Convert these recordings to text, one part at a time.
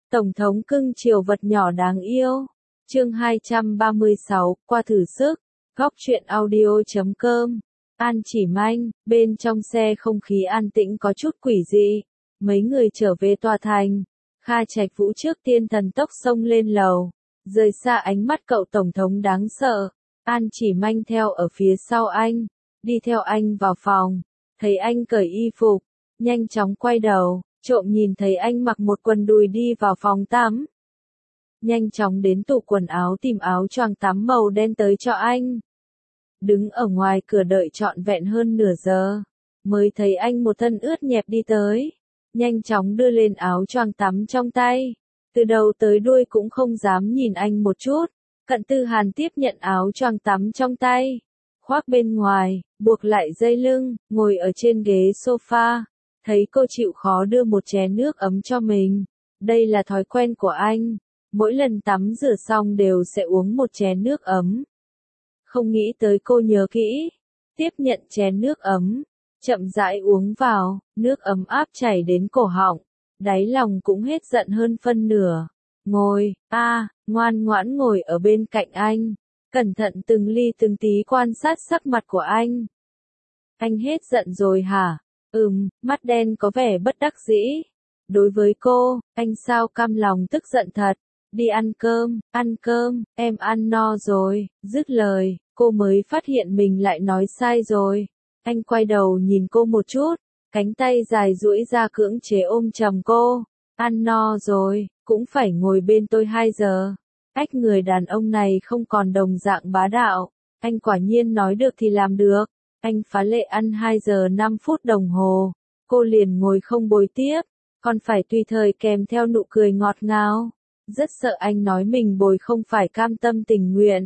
Tổng thống cưng chiều vật nhỏ đáng yêu. Chương 236, qua thử sức. Góc truyện audio.com. An Chỉ Manh, bên trong xe không khí an tĩnh có chút quỷ dị. Mấy người trở về tòa thành. Kha Trạch Vũ trước tiên thần tốc xông lên lầu. Rời xa ánh mắt cậu tổng thống đáng sợ. An Chỉ Manh theo ở phía sau anh. Đi theo anh vào phòng. Thấy anh cởi y phục. Nhanh chóng quay đầu. Trộm nhìn thấy anh mặc một quần đùi đi vào phòng tắm. Nhanh chóng đến tủ quần áo tìm áo choàng tắm màu đen tới cho anh. Đứng ở ngoài cửa đợi trọn vẹn hơn nửa giờ. Mới thấy anh một thân ướt nhẹp đi tới. Nhanh chóng đưa lên áo choàng tắm trong tay. Từ đầu tới đuôi cũng không dám nhìn anh một chút. Cận Tư Hàn tiếp nhận áo choàng tắm trong tay. Khoác bên ngoài, buộc lại dây lưng, ngồi ở trên ghế sofa. Thấy cô chịu khó đưa một chén nước ấm cho mình. Đây là thói quen của anh. Mỗi lần tắm rửa xong đều sẽ uống một chén nước ấm. Không nghĩ tới cô nhớ kỹ. Tiếp nhận chén nước ấm. Chậm rãi uống vào, nước ấm áp chảy đến cổ họng. Đáy lòng cũng hết giận hơn phân nửa. Ngồi, ngoan ngoãn ngồi ở bên cạnh anh. Cẩn thận từng ly từng tí quan sát sắc mặt của anh. Anh hết giận rồi hả? Mắt đen có vẻ bất đắc dĩ. Đối với cô, anh sao cam lòng tức giận thật. Đi ăn cơm, em ăn no rồi. Dứt lời, cô mới phát hiện mình lại nói sai rồi. Anh quay đầu nhìn cô một chút, cánh tay dài duỗi ra cưỡng chế ôm chầm cô. Ăn no rồi, cũng phải ngồi bên tôi 2 giờ. Ách, người đàn ông này không còn đồng dạng bá đạo. Anh quả nhiên nói được thì làm được. Anh phá lệ ăn 2 giờ 5 phút đồng hồ. Cô liền ngồi không bồi tiếp, còn phải tùy thời kèm theo nụ cười ngọt ngào. Rất sợ anh nói mình bồi không phải cam tâm tình nguyện.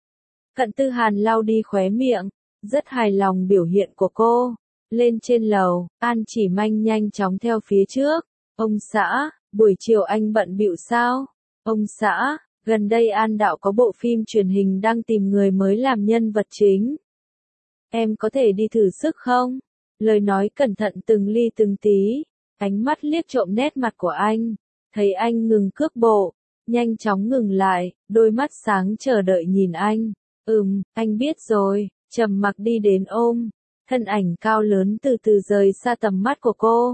Cận Tư Hàn lau đi khóe miệng, rất hài lòng biểu hiện của cô. Lên trên lầu, An Chỉ Manh nhanh chóng theo phía trước. Ông xã, buổi chiều anh bận bịu sao? Ông xã, gần đây An Đạo có bộ phim truyền hình đang tìm người mới làm nhân vật chính. Em có thể đi thử sức không? Lời nói cẩn thận từng ly từng tí. Ánh mắt liếc trộm nét mặt của anh. Thấy anh ngừng cước bộ. Nhanh chóng ngừng lại, đôi mắt sáng chờ đợi nhìn anh. Anh biết rồi. Trầm mặc đi đến ôm. Thân ảnh cao lớn từ từ rời xa tầm mắt của cô.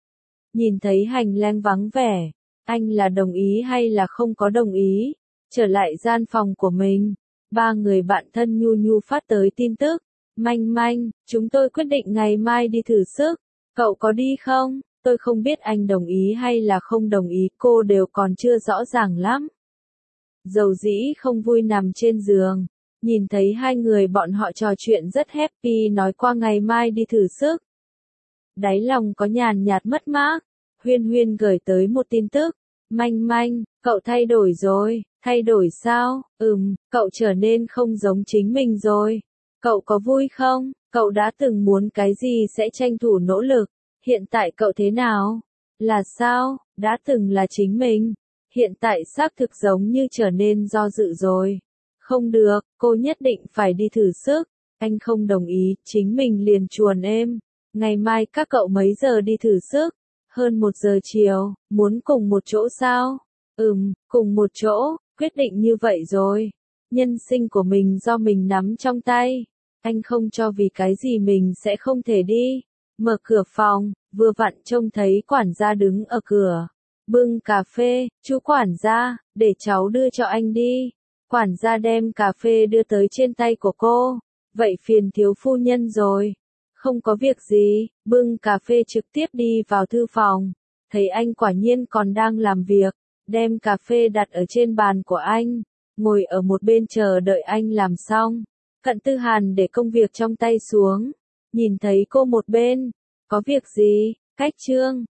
Nhìn thấy hành lang vắng vẻ. Anh là đồng ý hay là không có đồng ý? Trở lại gian phòng của mình. 3 người bạn thân nhu nhu phát tới tin tức. Manh, chúng tôi quyết định ngày mai đi thử sức. Cậu có đi không? Tôi không biết anh đồng ý hay là không đồng ý, cô đều còn chưa rõ ràng lắm. Dầu dĩ không vui nằm trên giường. Nhìn thấy 2 người bọn họ trò chuyện rất happy nói qua ngày mai đi thử sức. Đáy lòng có nhàn nhạt mất mát. Huyên gửi tới một tin tức. Manh, cậu thay đổi rồi. Thay đổi sao? Cậu trở nên không giống chính mình rồi. Cậu có vui không? Cậu đã từng muốn cái gì sẽ tranh thủ nỗ lực. Hiện tại cậu thế nào? Là sao? Đã từng là chính mình. Hiện tại xác thực giống như trở nên do dự rồi. Không được, cô nhất định phải đi thử sức. Anh không đồng ý, chính mình liền chuồn êm. Ngày mai các cậu mấy giờ đi thử sức? Hơn 1 giờ chiều, muốn cùng một chỗ sao? Cùng một chỗ, quyết định như vậy rồi. Nhân sinh của mình do mình nắm trong tay. Anh không cho vì cái gì mình sẽ không thể đi. Mở cửa phòng, vừa vặn trông thấy quản gia đứng ở cửa. Bưng cà phê, chú quản gia, để cháu đưa cho anh đi. Quản gia đem cà phê đưa tới trên tay của cô. Vậy phiền thiếu phu nhân rồi. Không có việc gì, bưng cà phê trực tiếp đi vào thư phòng. Thấy anh quả nhiên còn đang làm việc. Đem cà phê đặt ở trên bàn của anh. Ngồi ở một bên chờ đợi anh làm xong. Cận Tư Hàn để công việc trong tay xuống. Nhìn thấy cô một bên. Có việc gì? Cách Trương,